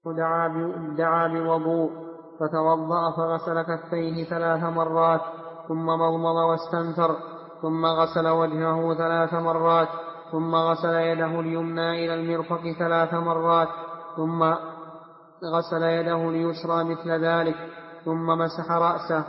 دعا بوضوء فتوضأ فغسل كفيه 3 مرات ثم مضمض واستنثر ثم غسل وجهه 3 مرات ثم غسل يده اليمنى إلى المرفق 3 مرات ثم غسل يده اليسرى مثل ذلك ثم مسح رأسه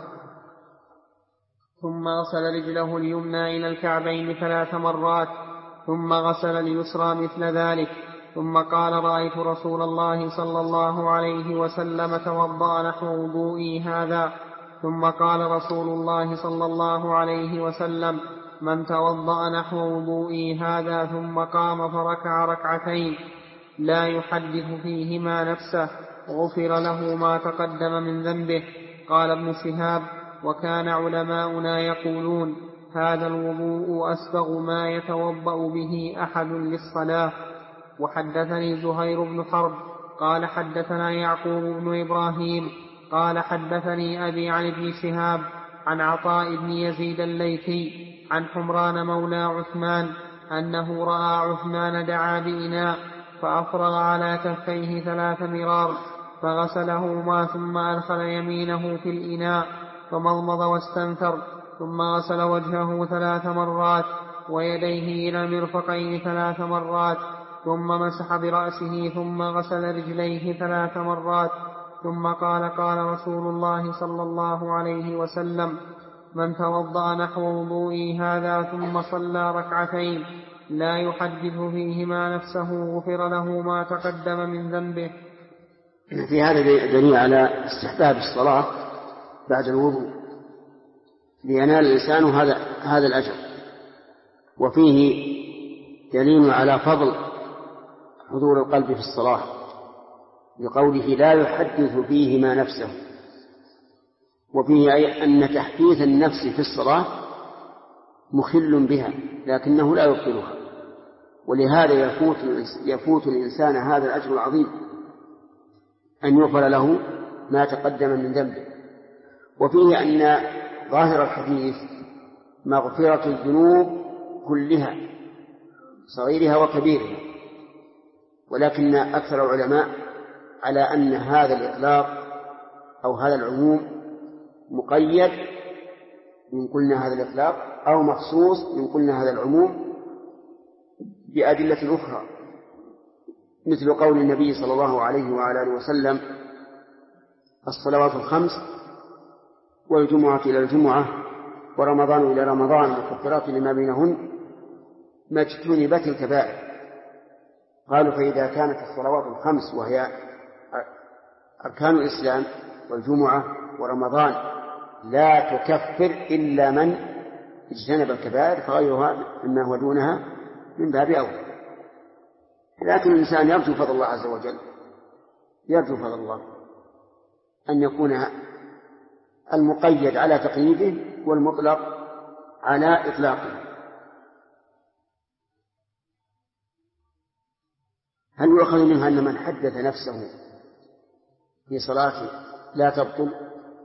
ثم غسل رجله اليمنى إلى الكعبين 3 مرات ثم غسل اليسرى مثل ذلك ثم قال رأيت رسول الله صلى الله عليه وسلم توضأ نحو وضوئي هذا. ثم قال رسول الله صلى الله عليه وسلم من توضأ نحو وضوئي هذا ثم قام فركع ركعتين لا يحدث فيهما نفسه غفر له ما تقدم من ذنبه. قال ابن شهاب وكان علماؤنا يقولون هذا الوضوء أسبغ ما يتوضأ به أحد للصلاة. وحدثني زهير بن حرب قال حدثنا يعقوب بن إبراهيم قال حدثني أبي عن ابن شهاب عن عطاء بن يزيد الليثي عن حمران مولى عثمان أنه رأى عثمان دعا بإناء فأفرغ على كفيه 3 مرار فغسلهما ثم أدخل يمينه في الإناء فمضمض واستنثر ثم غسل وجهه 3 مرات ويديه إلى المرفقين 3 مرات ثم مسح برأسه ثم غسل رجليه 3 مرات ثم قال رسول الله صلى الله عليه وسلم من توضأ نحو وضوئي هذا ثم صلى ركعتين لا يحدث فيهما نفسه غفر له ما تقدم من ذنبه. في هذا دليل على استحباب الصلاة بعد الوضوء لينال الإنسان هذا الأجر، وفيه دليل على فضل حضور القلب في الصلاة لقوله لا يحدث فيهما نفسه، وفيه أي أن تحديث النفس في الصلاة مخل بها لكنه لا يبطلها، ولهذا يفوت الإنسان هذا الأجر العظيم أن يغفر له ما تقدم من ذنبه. وفيه أن ظاهر الحديث مغفرة الذنوب كلها صغيرها وكبيرها، ولكن أكثر العلماء على أن هذا الإطلاق أو هذا العموم مقيد من قلنا هذا الإطلاق أو مخصوص من قلنا هذا العموم بأدلة أخرى، مثل قول النبي صلى الله عليه وعلى آله وسلم الصلوات الخمس والجمعة إلى الجمعة ورمضان إلى رمضان مكفرات لما بينهن ما اجتنبت الكبائر. قالوا فإذا كانت الصلوات الخمس وهي أركان الإسلام والجمعة ورمضان لا تكفر إلا من اجتنب الكبائر فغيرها مما هو دونها من باب أولى. لكن الإنسان يرجو فضل الله عز وجل، يرجو فضل الله أن يكون المقيد على تقييده والمطلق على إطلاقه. هل يؤخذ منها أن من حدث نفسه في صلاته لا تبطل؟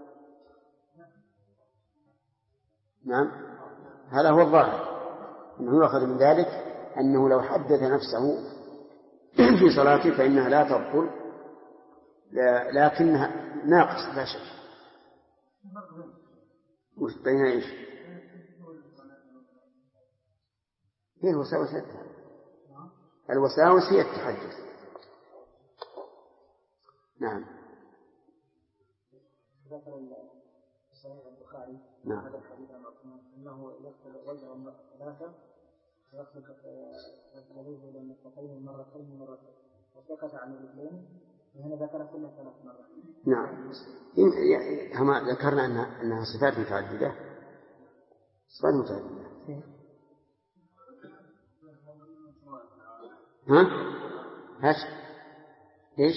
نعم، هذا هو الظاهر، أنه يؤخذ من ذلك أنه لو حدث نفسه في صلاته فإنها لا تبطل لكنها ناقص لا شك. بين إيش؟ هي الوساوس، الوساوس هي التحدث. نعم. ذكر صحيح البخاري هذا الحديث عن عثمان أنه يغسل وجهه 3 ويغسل يديه إلى المرفقين مرتين وسكت عن الرجلين، وهنا ذكر كل 3 مرات. نعم، هم ذكرنا أنها صفات متعددة. صفات متعددة. ها؟ هاش؟ إيش؟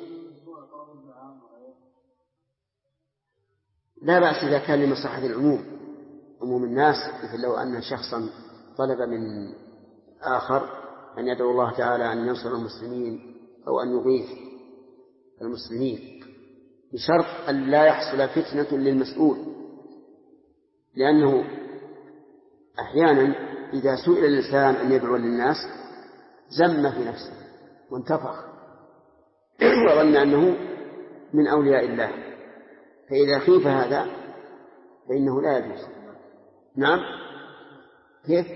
لا بأس إذا كان لمصلحة العموم، عموم الناس، مثل لو أن شخصا طلب من آخر أن يدعو الله تعالى أن ينصر المسلمين أو أن يغيث المسلمين بشرط أن لا يحصل فتنة للمسؤول، لأنه أحيانا إذا سئل الإنسان أن يدعو للناس زم في نفسه وانتفخ، وظن أنه من أولياء الله، فإذا خيف هذا فإنه لا يجوز. نعم. كيف؟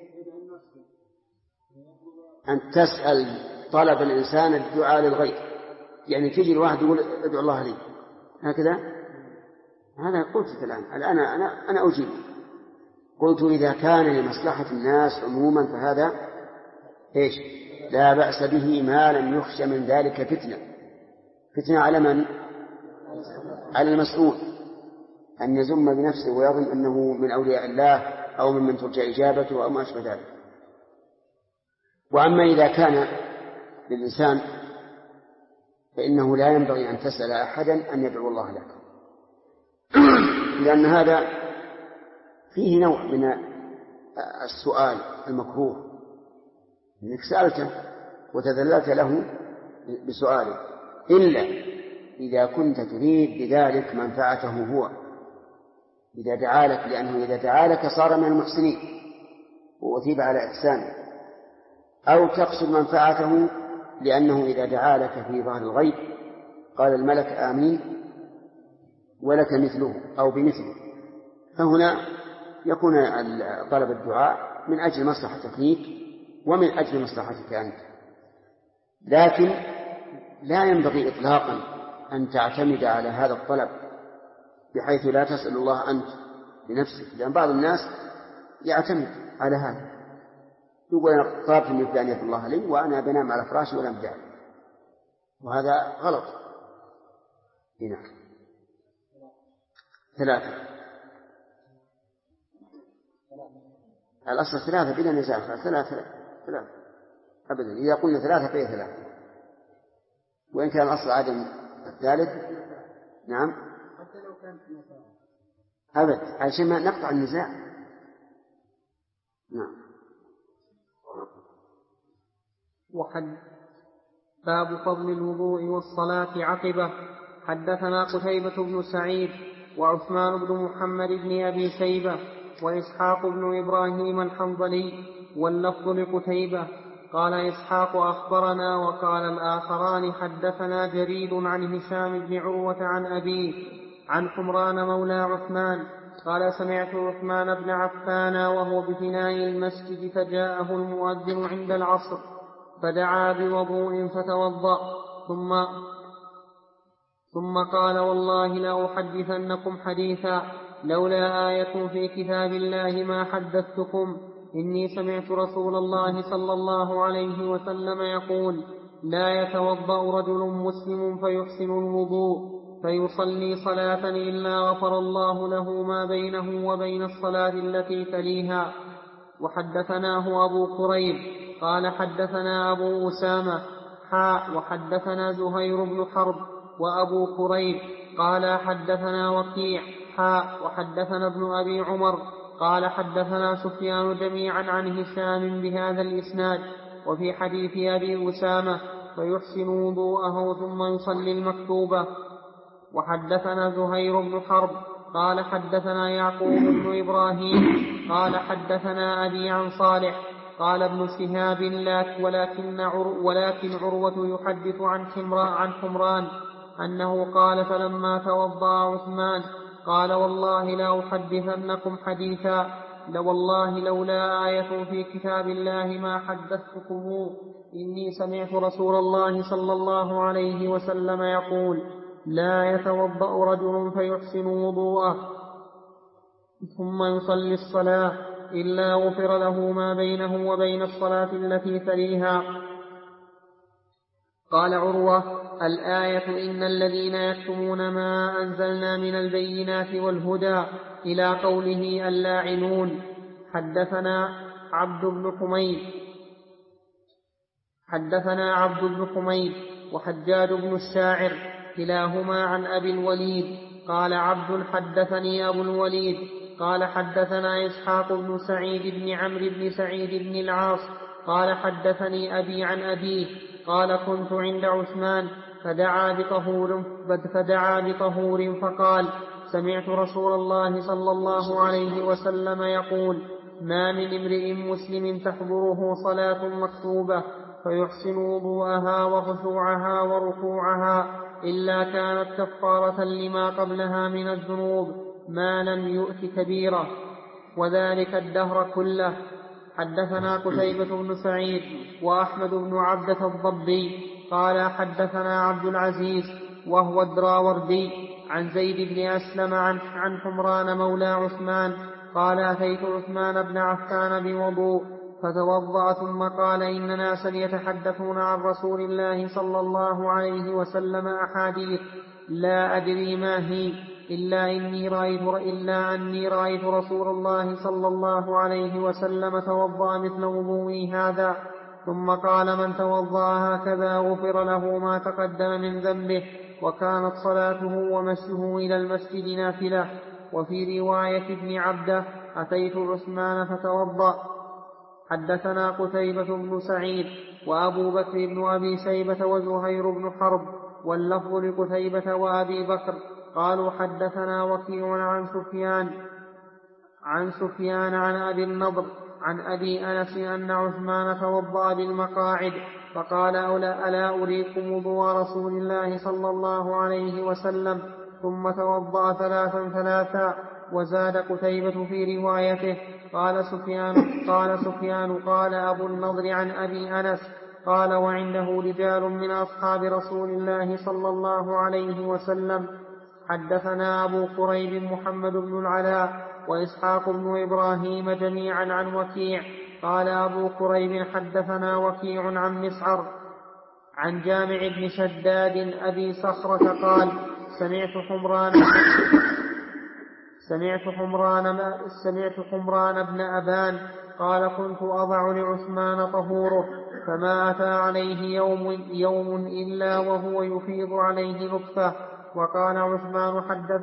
أن تسأل طلب الإنسان الدعاء للغير، يعني تجي الواحد يقول ادعو الله لي هكذا، هذا قلت الآن أنا أجيب. قلت إذا كان لمصلحة الناس عموما فهذا إيش؟ لا بأس به ما لم يخشى من ذلك فتنة على من؟ على المسؤول أن يزم بنفسه ويظن أنه من أولياء الله أو ممن ترجى إجابته أو ما أشبه ذلك. وأما إذا كان للإنسان فإنه لا ينبغي أن تسأل أحدا أن يدعو الله لك، لأن هذا فيه نوع من السؤال المكروه، إنك سألته وتذللت له بسؤاله، إلا إذا كنت تريد بذلك منفعته هو، إذا دعا لك، لأنه إذا دعا لك صار من المحسنين وأثيب على إحسانه، أو تقصد منفعته لأنه إذا دعا لك في ظهر الغيب قال الملك آمين ولك مثله أو بمثله، فهنا يكون طلب الدعاء من أجل مصلحتك فيك ومن أجل مصلحتك أنت. لكن لا ينبغي إطلاقا أن تعتمد على هذا الطلب بحيث لا تسأل الله أنت لنفسك، لأن بعض الناس يعتمد على هذا، يقول أنا طلبت من فلان يدعو الله لي وأنا بنام على فراشي ولا بدعي، وهذا غلط. هنا 3 الأصل 3 بلا نزاع، 3 أبدا، إذا قلنا 3 فهي 3، وإن كان الأصل عدم الثالث. نعم حتى لو كان أبد، عشان ما نقطع النزاع. نعم. باب فضل الوضوء والصلاة عقبه. حدثنا قتيبة بن سعيد وعثمان بن محمد بن أبي شيبة وإسحاق بن إبراهيم الحنظلي، واللفظ لقتيبة. قال إسحاق أخبرنا، وقال الآخران حدثنا جرير عن هشام بن عروة عن أبيه عن حمران مولى عثمان قال سمعت عثمان بن عفان وهو بفناء المسجد فجاءه المؤذن عند العصر فدعا بوضوء فتوضأ ثم قال والله لأحدثنكم حديثا لولا آية في كتاب الله ما حدثتكم، إني سمعت رسول الله صلى الله عليه وسلم يقول لا يتوضأ رجل مسلم فيحسن الوضوء فيصلي صلاة إلا غفر الله له ما بينه وبين الصلاة التي تليها. وحدثناه أبو كريب قال حدثنا أبو أسامة وحدثنا زهير بن حرب وأبو كريب قال حدثنا وكيع وحدثنا ابن أبي عمر قال حدثنا سفيان جميعا عن هشام بهذا الإسناد. وفي حديث أبي أسامة فيحسن وضوءه ثم يصلي المكتوبة. وحدثنا زهير بن حرب قال حدثنا يعقوب بن إبراهيم قال حدثنا أبي عن صالح قال ابن شهاب ولكن عروة يحدث عن حمران أنه قال فلما توضأ عثمان قال والله لا أحدثنكم حديثا والله لولا آية في كتاب الله ما حدثتكم، إني سمعت رسول الله صلى الله عليه وسلم يقول لا يتوضأ رجل فيحسن وضوءه ثم يصلي الصلاة إلا غفر له ما بينه وبين الصلاة التي تليها. قال عروة الآية إن الذين يكتمون ما أنزلنا من البينات والهدى إلى قوله اللاعنون. حدثنا عبد بن حميد وحجاج بن الشاعر كلاهما عن أبي الوليد قال عبد حدثني أبو الوليد قال حدثنا إسحاق بن سعيد بن عمرو بن سعيد بن العاص قال حدثني أبي عن أبيه قال كنت عند عثمان فدعا بطهور فقال سمعت رسول الله صلى الله عليه وسلم يقول ما من امرئ مسلم تحضره صلاة مكتوبة فيحسن وضوءها وخشوعها وركوعها إلا كانت كفارة لما قبلها من الذنوب ما لم يؤت كبيرة، وذلك الدهر كله. حدثنا قتيبة بن سعيد وأحمد بن عبدة الضبي قال حدثنا عبد العزيز وهو الدراوردي عن زيد بن أسلم عن حمران مولى عثمان قال أتيت عثمان بن عفان بوضوء فتوضأ ثم قال إن ناسا يتحدثون عن رسول الله صلى الله عليه وسلم أحاديث لا أدري ما هي إلا أني رأيت رسول الله صلى الله عليه وسلم توضأ مثل وضوئي هذا، ثم قال من توضأ هكذا غفر له ما تقدم من ذنبه، وكانت صلاته ومشيه إلى المسجد نافلة. وفي رواية ابن عبده أتيت عثمان فتوضأ. حدثنا قتيبة بن سعيد وأبو بكر بن أبي شيبة وزهير بن حرب، واللفظ لقتيبة وأبي بكر قالوا حدثنا وكيع عن سفيان عن أبي النضر عن أبي أنس أن عثمان توضأ بالمقاعد فقال ألا أريكم وضوء رسول الله صلى الله عليه وسلم، ثم توضأ ثلاثا. وزاد قتيبة في روايته قال سفيان قال أبو النضر عن أبي أنس قال وعنده رجال من أصحاب رسول الله صلى الله عليه وسلم. حدثنا أبو قريب محمد بن العلاء وإسحاق بن إبراهيم جميعا عن وكيع قال أبو قريب حدثنا وكيع عن مسعر عن جامع بن شداد أبي صخرة قال سمعت حمران بن أبان قال كنت أضع لعثمان طهوره فما أتى عليه يوم إلا وهو يفيض عليه نطفة. وقال عثمان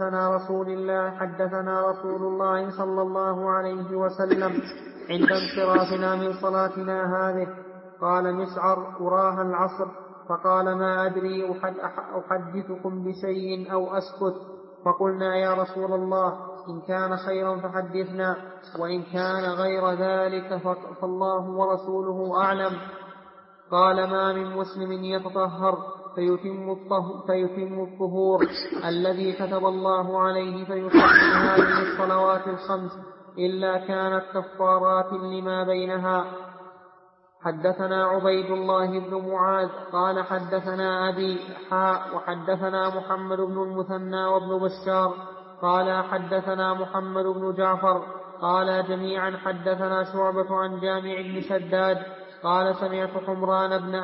حدثنا رسول الله صلى الله عليه وسلم عند انصرافنا من صلاتنا هذه. قال مسعر أراها العصر. فقال ما أدري أحدثكم بشيء أو أسكت. فقلنا يا رسول الله إن كان خيرا فحدثنا وإن كان غير ذلك فالله ورسوله أعلم. قال ما من مسلم يتطهر فيتم الطهور الذي كتب الله عليه فيصلي هذه الصلوات الخمس إلا كانت كفارات لما بينها. حدثنا عبيد الله بن معاذ قال حدثنا أبي وحدثنا محمد بن المثنى وابن بشار قال حدثنا محمد بن جعفر قال جميعا حدثنا شعبة عن جامع بن شداد قال سمعت حمران بن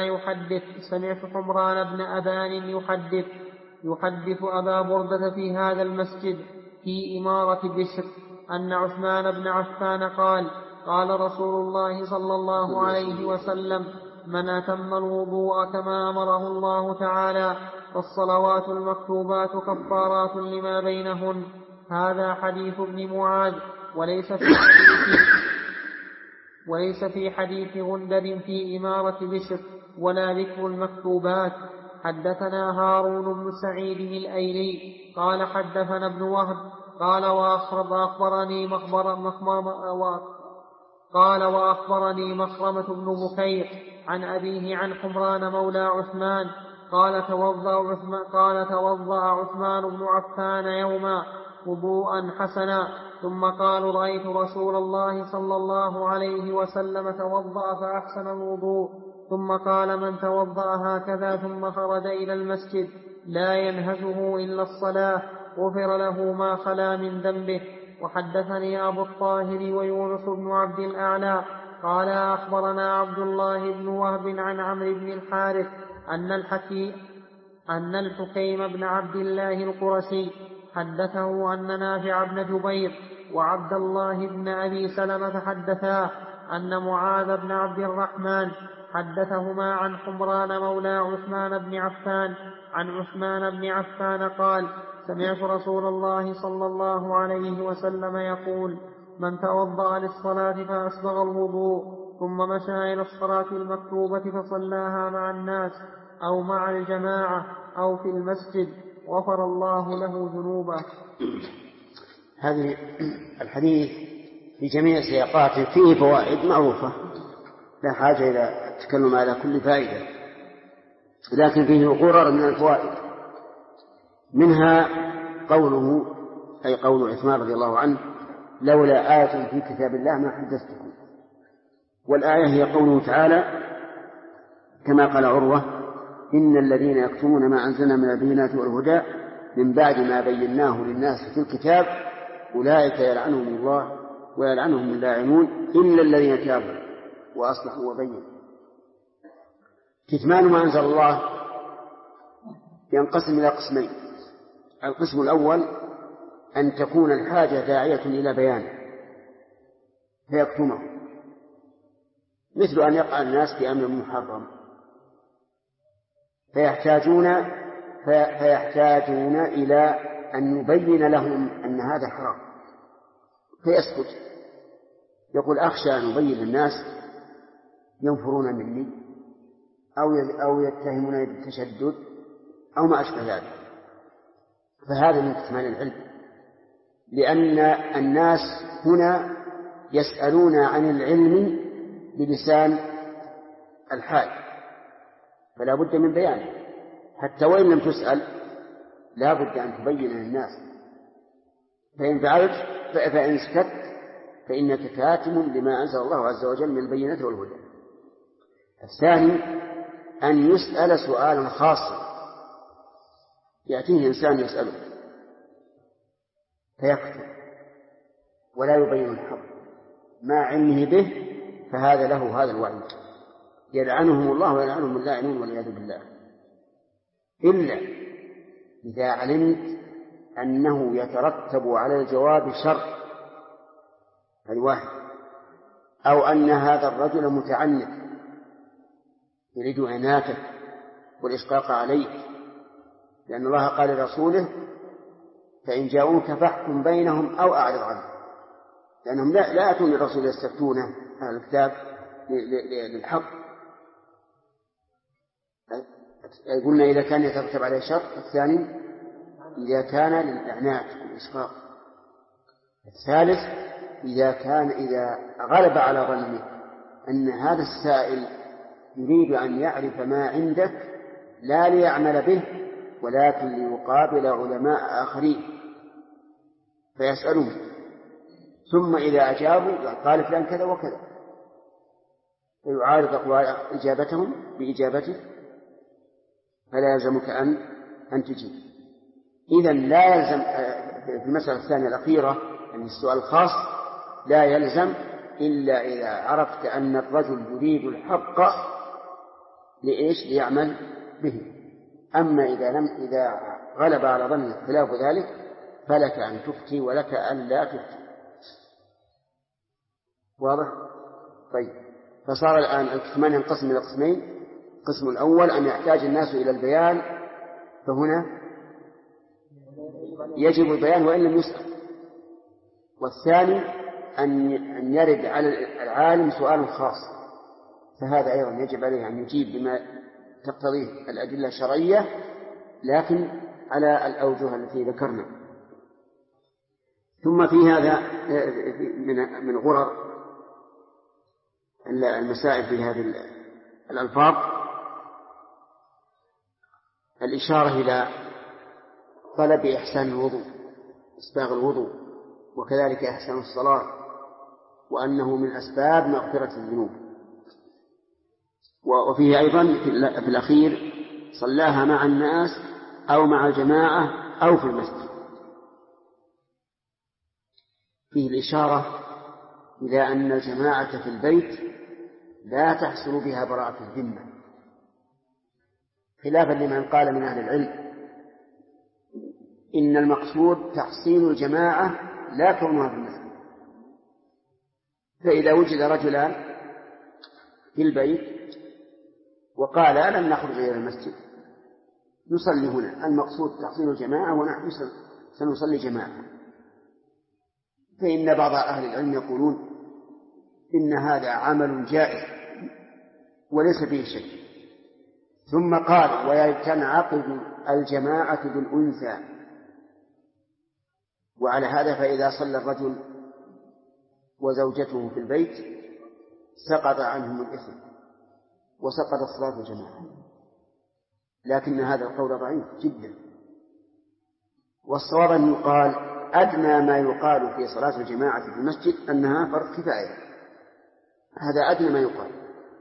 أبان يحدث أبا بردة في هذا المسجد في إمارة بشر أن عثمان بن عفان قال رسول الله صلى الله عليه وسلم من أتم الوضوء كما أمره الله تعالى فالصلوات المكتوبات كفارات لما بينهن. هذا حديث ابن معاذ وليس في حديث غندر في إمارة بشر ولا ذكر المكتوبات. حدثنا هارون بن سعيد الأيلي قال حدثنا ابن وهب وأخبرني مخرمة بن بكير عن أبيه عن حمران مولى عثمان قال توضأ عثمان بن عفان يوما وضوءا حسنا ثم قال رأيت رسول الله صلى الله عليه وسلم توضأ فأحسن الوضوء ثم قال من توضأ هكذا ثم خرج إلى المسجد لا ينهزه إلا الصلاة غفر له ما خلا من ذنبه. وحدثني أبو الطاهر ويونس بن عبد الأعلى قال أخبرنا عبد الله بن وهب عن عمرو بن الحارث أن الحكيم بن عبد الله القرشي حدثه أن نافع بن جبير وعبد الله بن أبي سلمة حدثاه أن معاذ بن عبد الرحمن حدثهما عن حمران مولى عثمان بن عفان عن عثمان بن عفان قال سمعت رسول الله صلى الله عليه وسلم يقول من توضأ للصلاة فأسبغ الوضوء ثم مشى إلى الصلاة المكتوبة فصلاها مع الناس أو مع الجماعة أو في المسجد غفر الله له ذنوبه. هذه الحديث في جميع سياقاته فيه فوائد معروفة لا حاجة إلى التكلم على كل فائدة، لكن فيه غرر من الفوائد. منها قوله أي قول عثمان رضي الله عنه: لولا آية في كتاب الله ما حدثتكم. والآية هي قوله تعالى كما قال عروة: إن الذين يكتمون ما أنزلنا من البينات والهدى من بعد ما بيناه للناس في الكتاب أولئك يلعنهم الله ويلعنهم اللاعنون إلا الذين تابوا وأصلحوا وبينوا. كتمان ما أنزل الله ينقسم إلى قسمين: القسم الأول أن تكون الحاجة داعية إلى بيانه فيكتمه، مثل أن يقع الناس في أمر محرم فيحتاجون إلى أن يبين لهم أن هذا حرام فيسكت، يقول: أخشى أن أبين للناس ينفرون مني أو يتهمون بالتشدد أو ما أشبه ذلك. فهذا من كتمان العلم، لأن الناس هنا يسألون عن العلم بلسان الحال، فلا بد من بيانه، حتى وإن لم تسأل لا بد أن تبين للناس. فإن فعلت فإن سكت فإنك كاتم لما أنزل الله عز وجل من البينات والهدى. الثاني أن يسأل سؤالا خاصا، يأتيه إنسان يسأله فيكتب ولا يبين الحق مع علمه به، فهذا له هذا الوعيد: يلعنهم الله ويلعنهم اللاعنون والعياذ بالله. إلا إذا علمت أنه يترتب على الجواب شر، هذا واحد، أو أن هذا الرجل متعنت يريد عناتك والإشقاق عليك، لأن الله قال لرسوله: فإن جاءوك فاحكم بينهم أو أعرض عنهم، لأنهم لا يأتون للرسول يستفتونه على الكتاب للحق. قلنا إذا كان يترتب عليه شر. الثاني إذا كان للإعنات والإشقاق. الثالث إذا غلب على ظنه أن هذا السائل يريد أن يعرف ما عندك لا ليعمل به ولكن ليقابل علماء آخرين فيسألهم، ثم إذا أجابوا قال فلان كذا وكذا، فيعارض أقوال إجابتهم بإجابته، فلا يلزمك أن تجيب. إذن لا يلزم في المسألة الثانية الأخيرة أن السؤال الخاص لا يلزم إلا إذا عرفت أن الرجل يريد الحق ليعمل به. أما إذا غلب على ظنك خلاف ذلك فلك أن تفتي ولك أن لا تفتي. واضح؟ طيب، فصار الآن الكتمان ينقسم إلى قسمين: القسم الأول أن يحتاج الناس إلى البيان، فهنا يجب البيان وإن لم يسأل. والثاني أن يرد على العالم سؤال خاص، فهذا أيضا يجب عليه أن يجيب بما تقتضيه الأدلة الشرعية لكن على الأوجه التي ذكرنا. ثم في هذا من غرر المسائل في هذه الألفاظ الإشارة إلى طلب إحسان الوضوء، إسباغ الوضوء، وكذلك إحسان الصلاة، وأنه من أسباب مغفرة الذنوب. وفيه أيضا في الأخير صلاها مع الناس أو مع الجماعة أو في المسجد، فيه الإشارة إلى أن الجماعة في البيت لا تحصل بها براءة الذمة، خلافا لمن قال من أهل العلم إن المقصود تحصيل الجماعة لا كونها في المسجد. فإذا وجد رجلان في البيت وقال لن نخرج إلى المسجد نصلي هنا، المقصود تحصيل الجماعة ونحن سنصلي جماعة، فإن بعض أهل العلم يقولون إن هذا عمل جائز وليس فيه شيء. ثم قال ويتنعقد الجماعة بالأنثى، وعلى هذا فإذا صلى الرجل وزوجته في البيت سقط عنهم الإثم، وسقط صلاة الجماعة، لكن هذا القول ضعيف جدا. والصواب أن يقال أدنى ما يقال في صلاة الجماعة في المسجد أنها فرض كفاية، هذا أدنى ما يقال.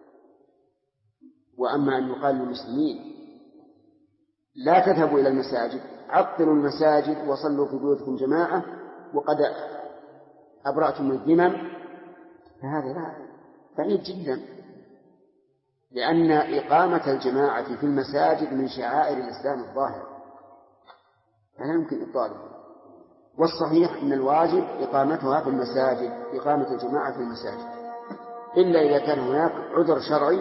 وأما أن يقال للمسلمين لا تذهبوا إلى المساجد، عطلوا المساجد وصلوا في بيوتكم جماعة وقد أبرأتم الذمم، فهذا بعيد جدا، لأن إقامة الجماعة في المساجد من شعائر الإسلام الظاهر، فلا يمكن إبطاله. والصحيح أن الواجب إقامتها في المساجد، إقامة الجماعة في المساجد، إلا إذا كان هناك عذر شرعي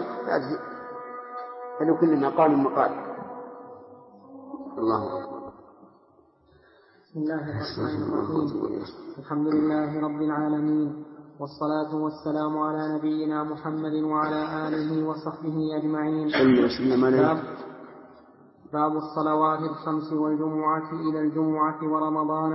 فلكل مقام مقال. الله أكبر. بسم الله الرحمن الرحيم. الحمد لله رب العالمين، والصلاة والسلام على نبينا محمد وعلى آله وصحبه أجمعين. باب الصلوات الخمس والجمعة إلى الجمعة ورمضان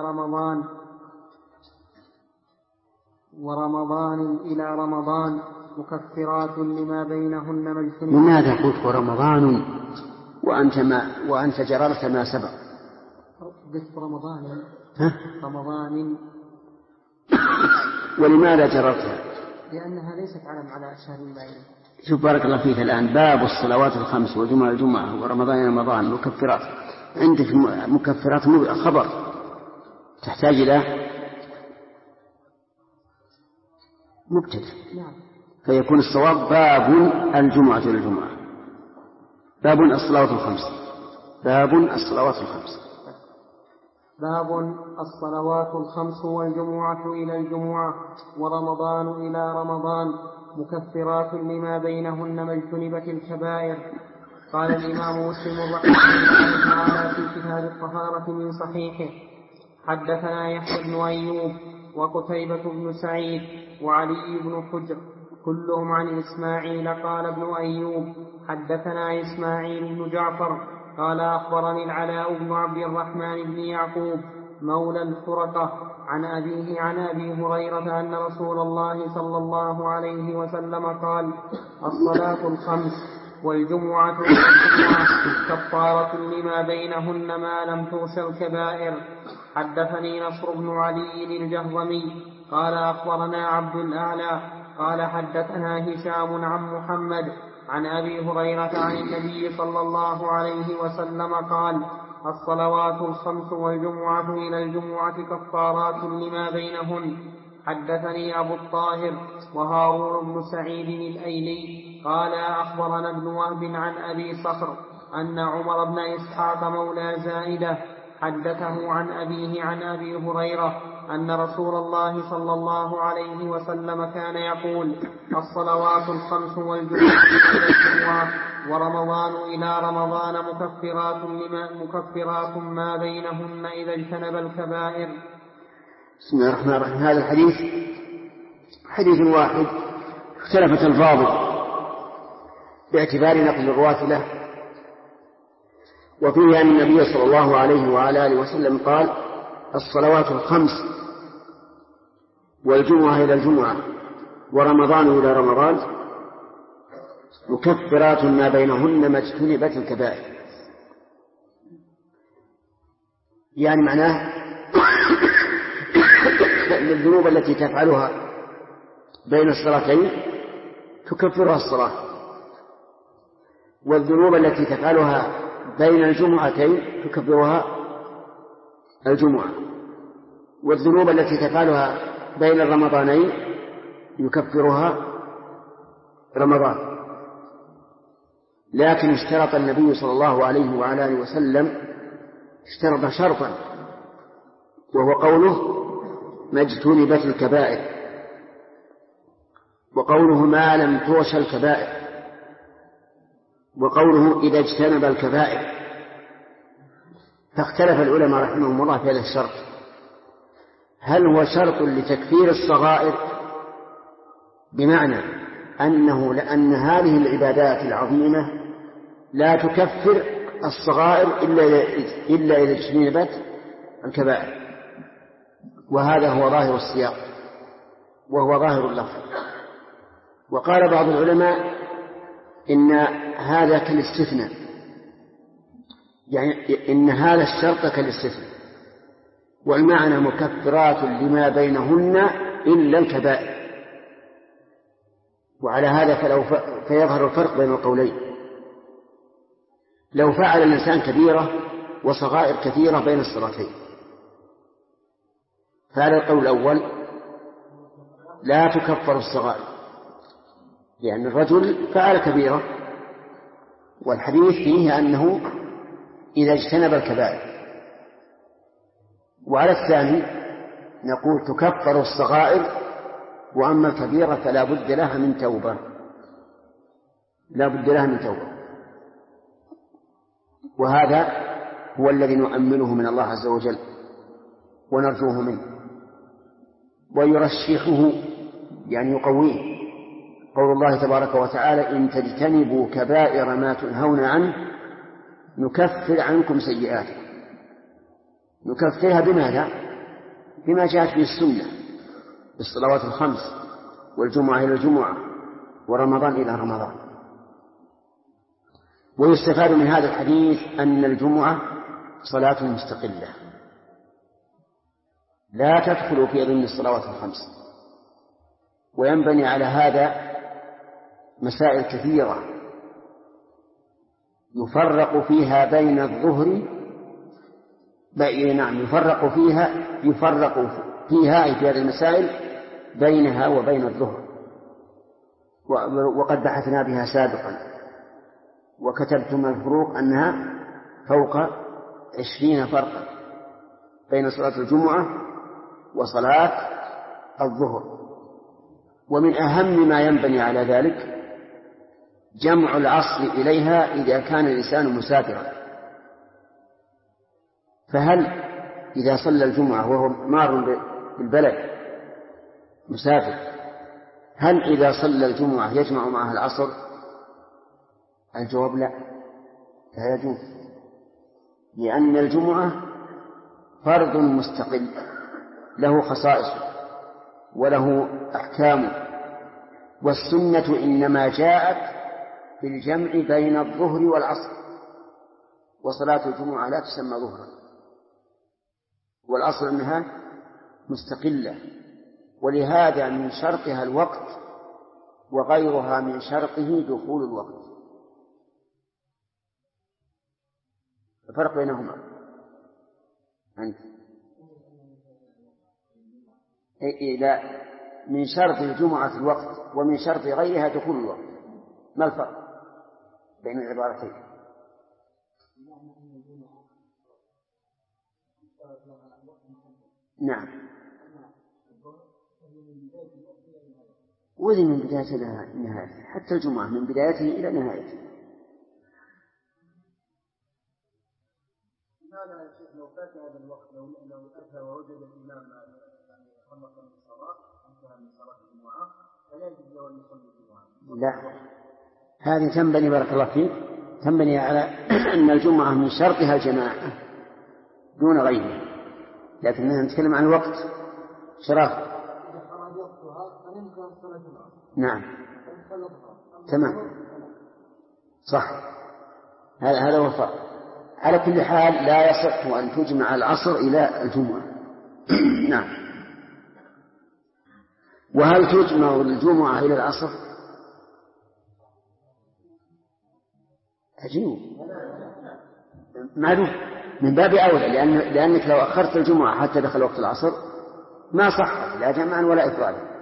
إلى رمضان مكفرات لما بينهن مجتنبات. لماذا قلت ورمضان وأنت جررت ما سبق؟ قلت رمضان. ولماذا جررتها؟ لأنها ليست على أشهر البعيد. شوف بارك الله فيك، الآن باب الصلوات الخمس والجمعة الجمعة ورمضان إلى رمضان مكفرات، عندك مكفرات خبر تحتاج إلى مبتدأ، فيكون الصواب باب الجمعة إلى الجمعة، باب الصلوات الخمس، باب الصلوات الخمس. باب الصلوات الخمس والجمعة إلى الجمعة ورمضان إلى رمضان مكفرات لما بينهن ما اجتنبت الكبائر. قال الإمام مسلم رحمه الله تعالى في كتاب الطهارة من صحيحه: حدثنا يحيى بن أيوب وقتيبة بن سعيد وعلي بن حجر كلهم عن إسماعيل. قال ابن أيوب: حدثنا إسماعيل بن جعفر قال أخبرني العلاء بن عبد الرحمن بن يعقوب مولى الفرقة عن أبيه عن أبي هريرة أن رسول الله صلى الله عليه وسلم قال: الصلاة الخمس والجمعة كفارة لما بينهن ما لم تغش الكبائر. حدثني نصر بن علي الجهضمي قال أخبرنا عبد الأعلى قال حدثنا هشام عن محمد عن أبي هريرة عن النبي صلى الله عليه وسلم قال: الصلوات الخمس والجمعة إلى الجمعة كفارات لما بينهن. حدثني أبو الطاهر وهارون بن سعيد الأيلي قال أخبرنا ابن وهب عن أبي صخر أن عمر بن إسحاق مولى زائدة حدثه عن أبيه عن أبي هريرة أن رسول الله صلى الله عليه وسلم كان يقول: الصلوات الخمس والجمعة إلى الجمعة ورمضان إلى رمضان مكفرات ما بينهن إذا اجتنب الكبائر. بسم الله الرحمن الرحيم. هذا الحديث حديث واحد اختلفت الفاظه باعتبار نقل الرواة له، وفيه أن النبي صلى الله عليه وعلى آله وسلم قال: الصلوات الخمس والجمعة إلى الجمعة ورمضان إلى رمضان مكفرات ما بينهن ما اجتنبت الكبائر. يعني معناه أن الذنوب التي تفعلها بين الصلاتين تكفرها الصلاة، والذنوب التي تفعلها بين الجمعتين تكفرها الجمعة، والذنوب التي تفعلها بين الرمضانين يكفرها رمضان. لكن اشترط النبي صلى الله عليه وعلى آله وسلم اشترط شرطا، وهو قوله: ما اجتنبت الكبائر، وقوله: ما لم توش الكبائر، وقوله: إذا اجتنب الكبائر. فاختلف العلماء رحمهم الله في هذا الشرط: هل هو شرط لتكفير الصغائر، بمعنى أنه لأن هذه العبادات العظيمة لا تكفر الصغائر إلا إذا اجتنبت الكبائر، وهذا هو ظاهر السياق وهو ظاهر اللفظ. وقال بعض العلماء إن هذا كالاستثناء، يعني إن هذا الشرط كالاستثناء، والمعنى مكفرات لما بينهن إلا الكبائر. وعلى هذا فيظهر الفرق بين القولين. لو فعل الإنسان كبيرة وصغائر كثيرة بين الصلاتين، فعلى القول الأول لا تكفر الصغائر، لأن الرجل فعل كبيرة، والحديث فيه أنه إذا اجتنب الكبائر. وعلى الثاني نقول تكفر الصغائر، وأما الكبيرة فلا بد لها من توبة، لا بد لها من توبة. وهذا هو الذي نؤمله من الله عز وجل ونرجوه منه، ويرشحه يعني يقويه. قول الله تبارك وتعالى: إن تجتنبوا كبائر ما تنهون عنه نكفر عنكم سيئاتكم. نكفرها بماذا؟ بما جاءت به السنة، بالصلوات الخمس، والجمعة إلى الجمعة، ورمضان إلى رمضان. ويستفاد من هذا الحديث أن الجمعة صلاة مستقلة لا تدخل في ضمن الصلوات الخمس. وينبني على هذا مسائل كثيرة يفرق فيها بين الظهر، يفرق فيها في هذه المسائل بينها وبين الظهر، وقد بحثنا بها سابقا، وكتبتم الفروق أنها فوق 20 فرقا بين صلاة الجمعة وصلاة الظهر. ومن أهم ما ينبني على ذلك جمع العصر إليها إذا كان الإنسان مسافرا. فهل إذا صلى الجمعة وهو مار بالبلد مسافر، هل إذا صلى الجمعة يجمع معها العصر؟ الجواب لا يجوز، لأن الجمعة فرض مستقل له خصائصه وله أحكامه، والسنة إنما جاءت في الجمع بين الظهر والعصر، وصلاة الجمعة لا تسمى ظهرا، والأصل أنها مستقلة، ولهذا من شرطها الوقت، وغيرها من شرطه دخول الوقت. الفرق بينهما أنت إذا من شرط الجمعة الوقت ومن شرط غيرها دخول الوقت، ما الفرق بين العبارتين؟ نعم، وذي من بداية إلى نهايته، حتى الجمعة من بدايته إلى نهايته. لماذا يا شيخ لو فات هذا الوقت، لو أتى ووجد الإمام خلص من الصلاة، انتهى من صلاة الجمعة، فلا يجوز له أن يصلي الجمعة؟ لا، هذه تنبني بارك الله فيك، تنبني على أن الجمعة من شرطها الجماعة دون غيره، لكننا نتكلم عن الوقت شرافة. نعم تمام صح، هذا هو الفرق. على كل حال لا يصح أن تجمع العصر إلى الجمعة. نعم. وهل تجمع الجمعة إلى العصر؟ عجيب، معلوم من باب أولى، لأنك لو أخرت الجمعة حتى دخل وقت العصر ما صحت لا جمعا ولا إفرادا.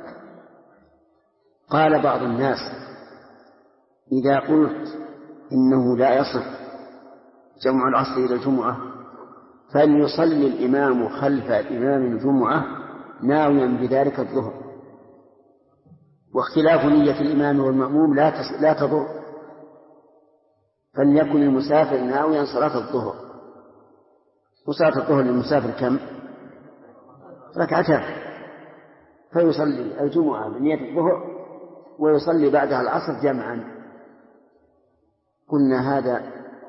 قال بعض الناس: إذا قلت إنه لا يصح جمع العصر إلى الجمعة فليصلي الإمام خلف إمام الجمعة ناويا بذلك الظهر، واختلاف نية الإمام والمأموم لا تضر، فليكن المسافر ناويا صلاة الظهر. وصلاة الظهر للمسافر كم؟ ركعتان، فيصلي الجمعة بنية الظهر ويصلي بعدها العصر جمعا. قلنا هذا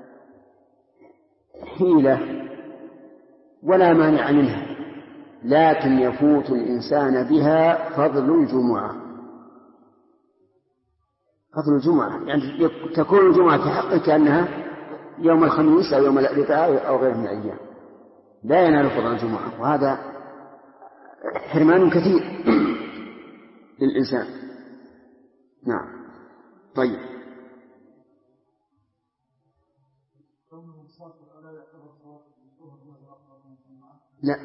حيلة ولا مانع منها، لكن يفوت الإنسان بها فضل الجمعة، فضل الجمعة يعني تكون الجمعة في حقه كأنها يوم الخميس أو يوم الأربعاء أو غيره من الأيام، لا ينال فضل الجمعة، وهذا حرمان كثير للإنسان. نعم. طيب. لا،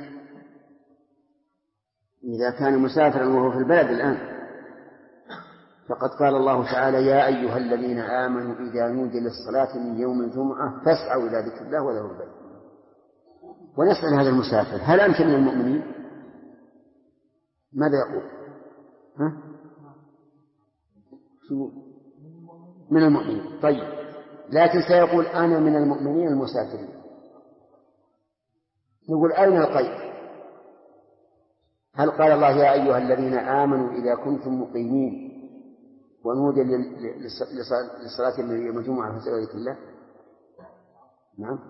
إذا كان مسافرا وهو في البلد الآن، فقد قال الله تعالى: يا أيها الذين آمنوا إذا نودي للصلاة من يوم الجمعة فاسعوا إلى ذكر الله وذروا البيع. ونسأل هذا المسافر: هل أنت من المؤمنين؟ ماذا يقول؟ من المؤمنين. طيب، لكن سيقول: أنا من المؤمنين المسافرين. نقول: أين القيد؟ هل قال الله: يا أيها الذين آمنوا إذا كنتم مقيمين ونودي للصلاة يوم الجمعة فاسعوا إلى ذكر الله؟ نعم.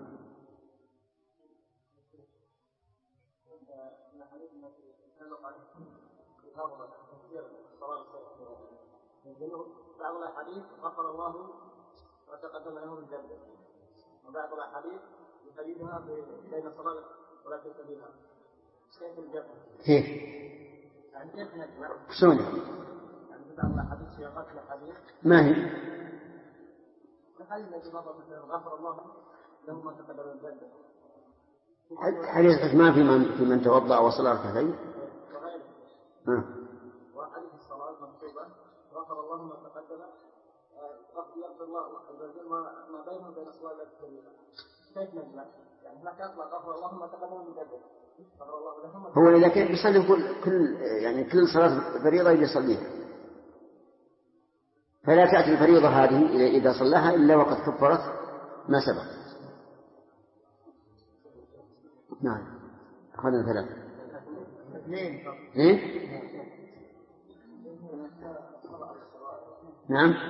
بعض الأحاديث غفر الله وتقدم له من ذنبه، وبعض الأحاديث يقيدها بين الصلاة ولا تسبيها. كيف الجمع؟ كيف؟ يعني كيف نجمع؟ شلون؟ يعني بعض الأحاديث سياقات الأحاديث ما هي؟ الحديث الذي مضى مثلا غفر الله له ما تقدم من ذنبه. حديث ما في من توضأ وصلى ركعتين. وحديث الصلاة مكتوبة غفر الله ما تقدم، يغفر الله عز وجل ما بينه وبين الصلاة الكبيرة. كيف نجمع؟ يعني هناك أطلق غفر الله ما تقدم من ذنبه. هو إذا كان يصلي كل صلاة فريضة يصليها، فلا تأتي الفريضة هذه إذا صلاها إلا وقد كفرت ما سبق. نعم. أخذنا ثلاثة. إيه؟ نعم.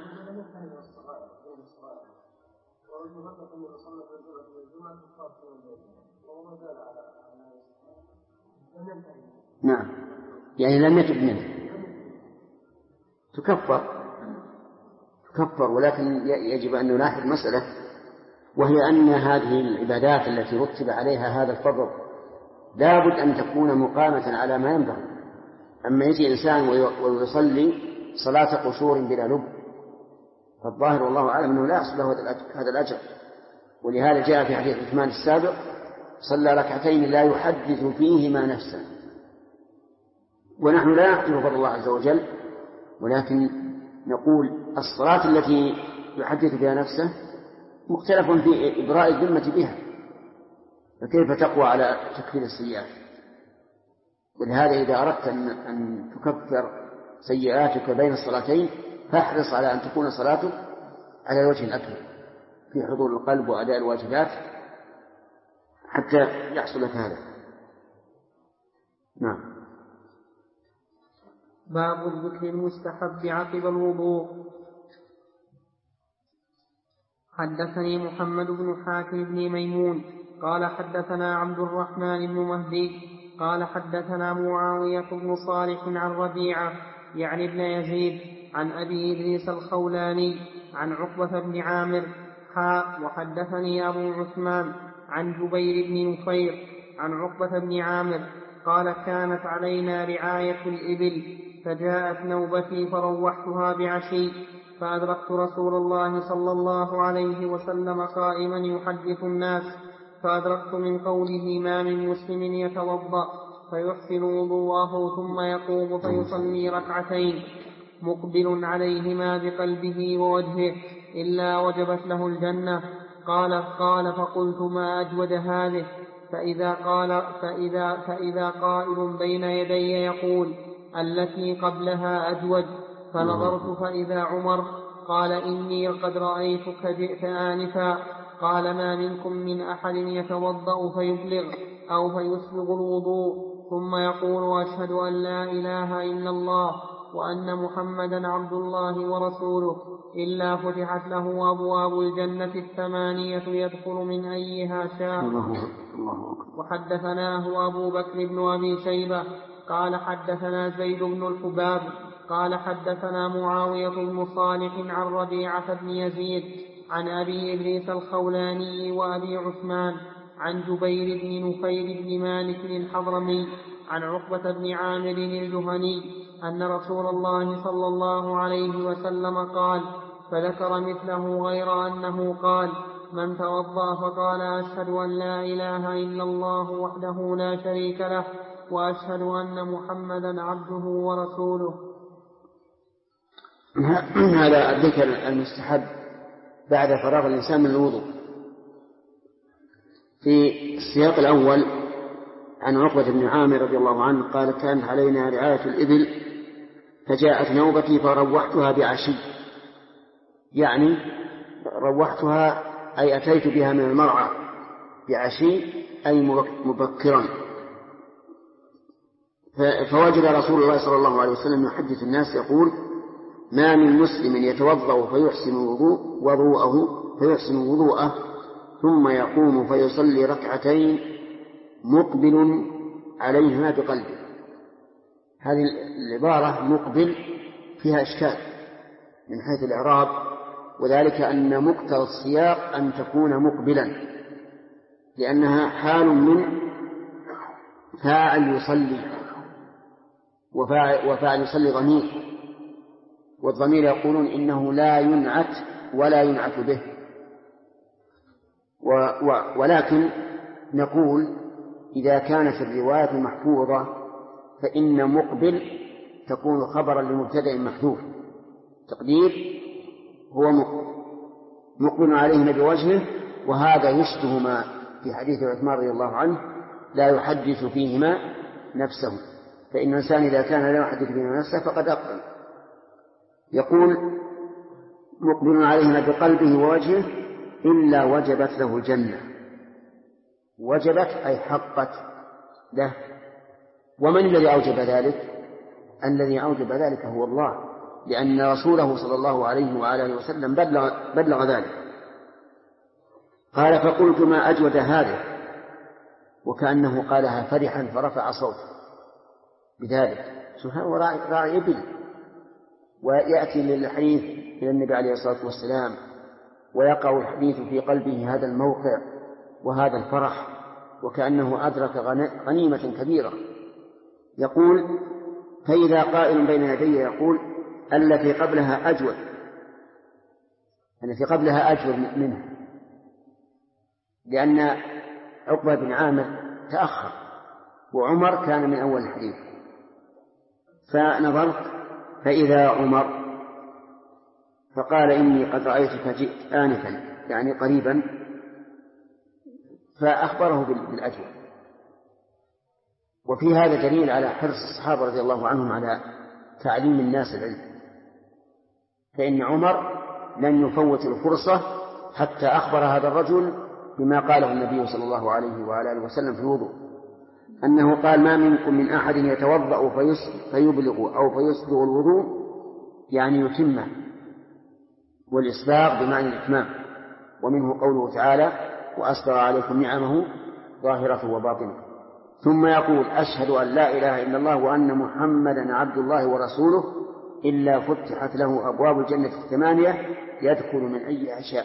نعم، يعني لم يتب منه تكفر، ولكن يجب أن نلاحظ مسألة، وهي أن هذه العبادات التي رتب عليها هذا الفضل لا بد أن تكون مقامة على ما ينبغي. أما يجي إنسان ويصلي صلاة قصور بلا لب، فالظاهر والله أعلم أنه لا يحصل له هذا الأجر. ولهذا جاء في حديث عثمان السابق: صلى ركعتين لا يحدث فيهما نفسا. ونحن لا نحدث فضل الله عز وجل، ولكن نقول الصلاة التي يحدث بها نفسه مختلف في إبراء الذمة بها، فكيف تقوى على تكفير السيئات؟ ولهذا إذا أردت أن تكفر سيئاتك بين الصلاتين فاحرص على أن تكون صلاتك على الوجه الأكمل في حضور القلب وأداء الواجبات حتى يحصل لك هذا. نعم. باب الذكر المستحب عقب الوضوء. حدثني محمد بن حاتم بن ميمون قال حدثنا عبد الرحمن بن مهدي قال حدثنا معاوية بن صالح عن ربيعة يعني ابن يزيد عن أبي إدريس الخولاني عن عقبة بن عامر وحدثني أبو عثمان عن جبير بن نفير عن عقبة بن عامر قال: كانت علينا رعاية الإبل فجاءت نوبتي فروحتها بعشي فأدركت رسول الله صلى الله عليه وسلم قائما يحدث الناس، فأدركت من قوله: ما من مسلم يتوضأ فيحسن وضوءه ثم يقوم فيصلي ركعتين مقبل عليهما بقلبه ووجهه إلا وجبت له الجنة. قال فقلت: ما أجود هذه؟ فإذا قائل بين يدي يقول: التي قبلها أجود. فنظرت فإذا عمر قال: إني قد رأيتك جئت آنفا. قال: ما منكم من أحد يتوضأ فيبلغ أو فيسبغ الوضوء ثم يقول: أشهد أن لا إله إلا الله وأن محمدا عبد الله ورسوله إلا فتحت له أبواب الجنة 8 يدخل من أيها شاء. وحدثناه أبو بكر بن أبي شيبة قال حدثنا زيد بن الحباب قال حدثنا معاوية بن صالح عن ربيعة بن يزيد عن أبي إدريس الخولاني وأبي عثمان عن جبير بن نفير بن مالك الحضرمي عن عقبة بن عامر الجهني أن رسول الله صلى الله عليه وسلم قال، فذكر مثله غير أنه قال: من توضأ فقال أشهد أن لا إله إلا الله وحده لا شريك له وأشهد أن محمدا عبده ورسوله. هذا الذكر المستحب بعد فراغ الإنسان من الوضوء. في السياق الأول عن عقبة بن عامر رضي الله عنه قال: كانت علينا رعاية الإبل فجاءت نوبتي فروحتها بعشي، يعني روحتها أي أتيت بها من المرعى بعشي أي مبكرا. فوجد رسول الله صلى الله عليه وسلم يحدث الناس يقول: ما من مسلم يتوضأ فيحسن وضوءه ثم يقوم فيصلي ركعتين مقبل عليها بقلبه. هذه العبارة مقبل فيها إشكال من حيث الإعراب، وذلك أن مقتضى السياق أن تكون مقبلا، لأنها حال من فاعل يصلي، وفاعل يصلي ضمير، والضمير يقولون إنه لا ينعت ولا ينعت به. ولكن نقول إذا كانت الرواية محفوظة فإن مقبل تكون خبرا لمبتدأ محذوف، تقدير هو مقبل عليهما بوجهه، وهذا يشبه ما في حديث عثمان رضي الله عنه: لا يحدث فيهما نفسه، فإن الإنسان إذا كان لا يحدث فيهما نفسه فقد أقبل. يقول: مقبل عليهما بقلبه ووجهه إلا وجبت له الجنة. وجبت أي حقت له. ومن الذي أوجب ذلك؟ الذي أوجب ذلك هو الله، لأن رسوله صلى الله عليه وآله وسلم بلغ ذلك. قال: فقلت ما أجود هذا، وكأنه قالها فرحا فرفع صوته بذلك. سبحانه راعي إبل، ويأتي للحديث إلى النبي عليه الصلاة والسلام ويقع الحديث في قلبه هذا الموقع وهذا الفرح، وكأنه أدرك غنيمة كبيرة. يقول: فإذا قائل بين يدي يقول: التي قبلها أجود، التي قبلها أجود منها، لأن عقبة بن عامر تأخر وعمر كان من أول الحديث. فنظرت فإذا عمر فقال: إني قد رأيتك جئت آنفا، يعني قريبا، فأخبره بالأجر. وفي هذا دليل على حرص الصحابة رضي الله عنهم على تعليم الناس العلم، فإن عمر لم يفوت الفرصة حتى أخبر هذا الرجل بما قاله النبي صلى الله عليه وآله وسلم في الوضوء، أنه قال: ما منكم من أحد يتوضأ فيبلغ أو فيسبغ الوضوء، يعني يتمه، والإسباغ بمعنى الإتمام. ومنه قوله تعالى: وأسبغ عليكم نعمه ظاهرة وباطنة. ثم يقول: أشهد أن لا إله إلا الله وأن محمدا عبد الله ورسوله إلا فتحت له أبواب الجنة 8 يدخل من أي شاء.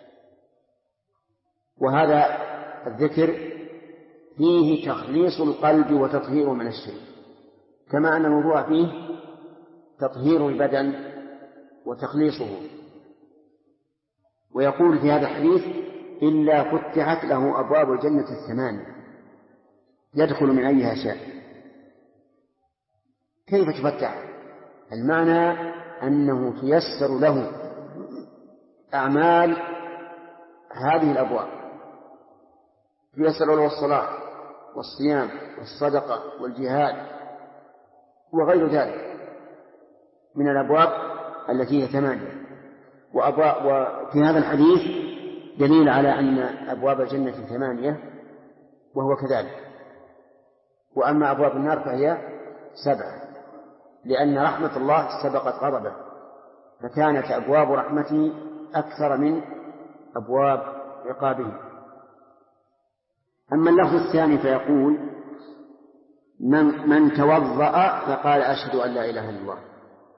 وهذا الذكر فيه تخليص القلب وتطهيره من الشرك، كما أن الوضوء فيه تطهير البدن وتخليصه. ويقول في هذا الحديث: إلا فتحت له أبواب الجنة 8 يدخل من أيها شاء. كيف تفتح؟ المعنى أنه تيسر له أعمال هذه الأبواب، تيسر له الصلاة والصيام والصدقة والجهاد وغير ذلك من الأبواب التي هي 8. وفي هذا الحديث دليل على أن أبواب الجنة 8 وهو كذلك. وأما أبواب النار فهي 7، لأن رحمة الله سبقت غضبه، فكانت أبواب رحمته أكثر من أبواب عقابه. أما اللفظ الثاني فيقول: من توضأ فقال أشهد أن لا إله إلا الله،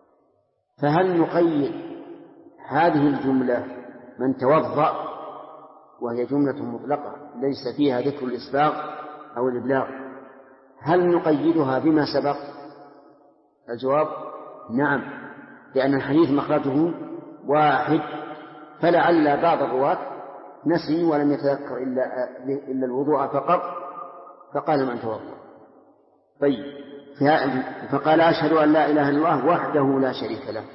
فهل نقيد هذه الجملة من توضأ وهي جملة مطلقة ليس فيها ذكر الإسباغ أو الإبلاغ، هل نقيدها بما سبق؟ الجواب نعم، لأن الحديث مخرجه واحد، فلعل بعض الرواة نسي ولم يتذكر إلا الوضوء فقط فقال من توضأ. طيب، فقال أشهد أن لا إله إلا الله وحده لا شريك له.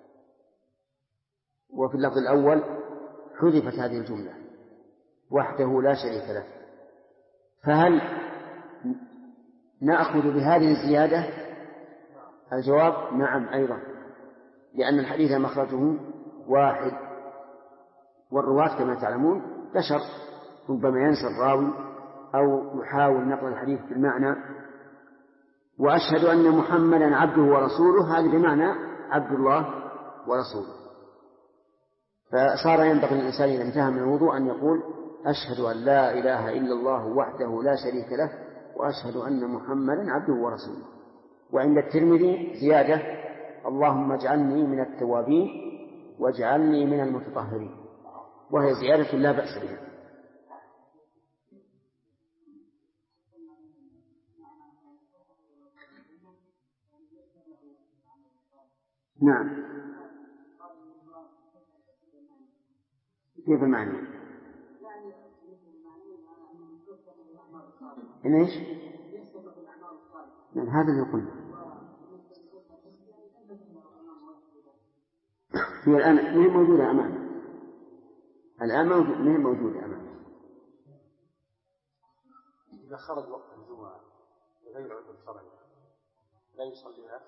وفي اللفظ الأول حذفت هذه الجملة وحده لا شريك له، فهل نأخذ بهذه الزيادة؟ الجواب نعم أيضا، لأن الحديث مخرجه واحد، والرواة كما تعلمون بشر، ربما ينسى الراوي أو يحاول نقل الحديث بالمعنى. وأشهد أن محمدا عبده ورسوله، هذا بمعنى عبد الله ورسوله. فصار ينبغي للإنسان إذا انتهى من الوضوء أن يقول أشهد أن لا إله إلا الله وحده لا شريك له وأشهد أن محمدا عبده ورسوله. وعند الترمذي زيادة اللهم اجعلني من التوابين واجعلني من المتطهرين، وهي زيادة لا بأس بها. نعم، كيف المعنى؟ إن إيش؟ نعم، هذا اللي قلنا. هي الآن ما هي موجودة أمامنا، الآن ما هي موجودة أمامنا. إذا خرج وقت الجمعة غير عذر شرعي لا يصليها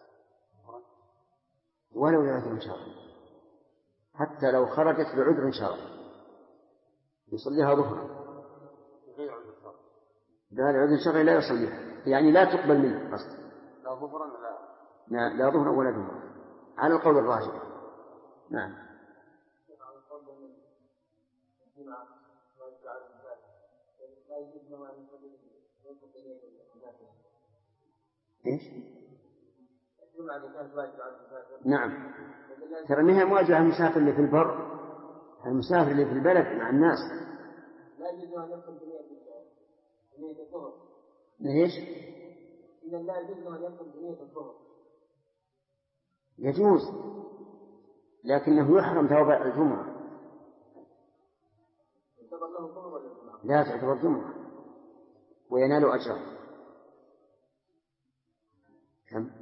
ولو لعذر شرعي، حتى لو خرجت لعذر شرعي يصليها ظهرا. غير عذر شرعي لا، لعذر شرعي لا يصليها، يعني لا تقبل منه قصد. لا ظهرا لا ظهرا ولا ظهرا على القول الراجح. نعم. إيش؟ نعم، ترى ما هي مواجهة المسافر اللي في البر، المسافر اللي في البلد مع الناس. لا يجوز أن يدخل بنية الظهر. ليش؟ إن لا يجوز أن يدخل بنية الظهر. يجوز، لكنه يحرم ثواب الجمعة. لا تعتبر جمعة وينال أجرا. كم؟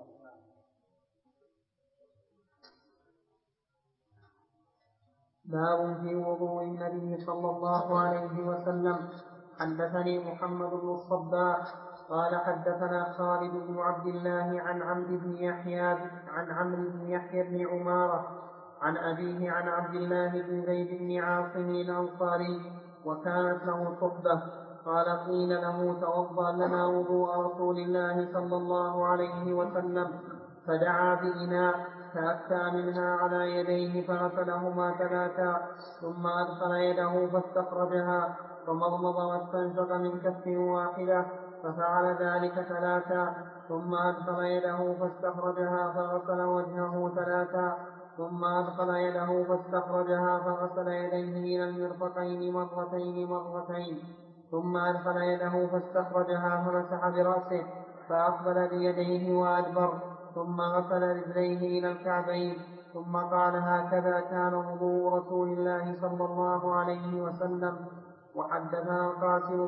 باب في وضوء النبي صلى الله عليه وسلم. حدثني محمد بن الصباح قال حدثنا خالد بن عبد الله عن عمرو بن يحيى بن عمارة عن أبيه عن عبد الله بن زيد بن عاصم الأنصاري وكانت له صحبة قال قيل له توضأ لنا وضوء رسول الله صلى الله عليه وسلم، فدعا بإناء فأكى منها على يديه فغسلهما ثلاثا ثم أدخل يده فاستخرجها فمضمض واستنشق من كف واحدة ففعل ذلك ثلاثا ثم أدخل يده فاستخرجها فغسل وجهه ثلاثا ثم أدخل يده فاستخرجها فغسل يديه إلى المرفقين مرتين ثم أدخل يده فاستخرجها فمسح برأسه فأقبل بيديه وأدبر ثم غسل رجليه إلى الكعبين ثم قال هكذا كان وضوء رسول الله صلى الله عليه وسلم. وحدثني القاسم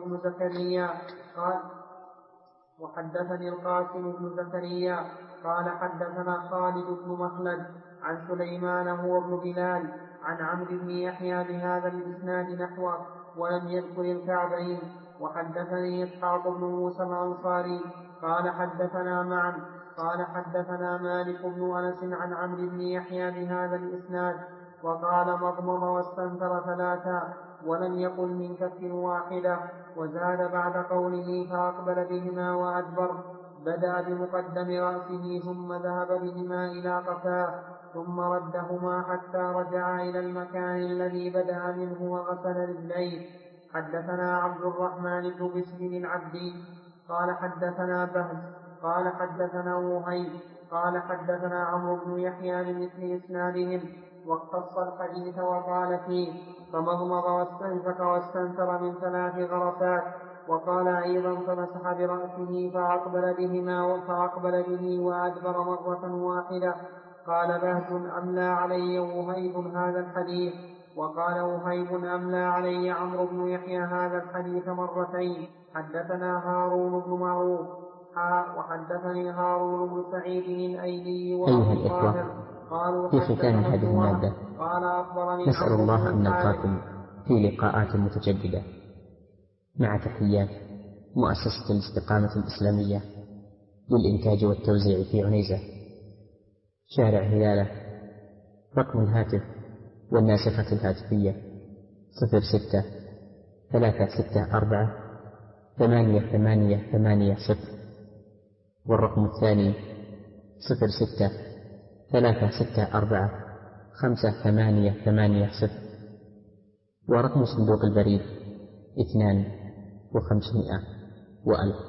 بن زكريا قال حدثنا خالد بن مخلد عن سليمان هو بن بلال عن عمرو بن يحيى بهذا الإسناد نحوه ولم يذكر الكعبين. وحدثني إسحاق بن موسى الأنصاري قال حدثنا معا قال حدثنا مالك بن أنس عن عمرو بن يحيى بهذا الإسناد وقال مضمض واستنثر ثلاثا ولم يقل من كف واحدة. وزاد بعد قوله فأقبل بهما وأدبر بدأ بمقدم رأسه ثم ذهب بهما إلى قفاه ثم ردهما حتى رجع إلى المكان الذي بدأ منه وغسل رجليه. حدثنا عبد الرحمن بن بسم العبدي قال حدثنا بهز قال حدثنا وهيب قال حدثنا عمرو بن يحيى بمثل إسنادهم واختص الحديث وقال فيه فمضمض واستنفق واستنثر من 3 غرفات. وقال أيضا فمسح برأسه فأقبل به وأدبر مرة واحدة. قال بهز أملى علي وهيب هذا الحديث. وقال وهيب أملى علي عمرو بن يحيى هذا الحديث مرتين. حدثنا هارون بن معروف وحدثني هارون بن سعيد الأيلي أيها الإخوة، في ختام هذه المادة نسأل الله أن نلقاكم في لقاءات متجددة، مع تحيات مؤسسة الاستقامة الإسلامية للإنتاج والتوزيع في عنيزة، شارع هلالة. رقم الهاتف والناسخة الهاتفية 06-364-8880، والرقم الثاني 06-364-5880، ورقم صندوق البريد 2500 و1000.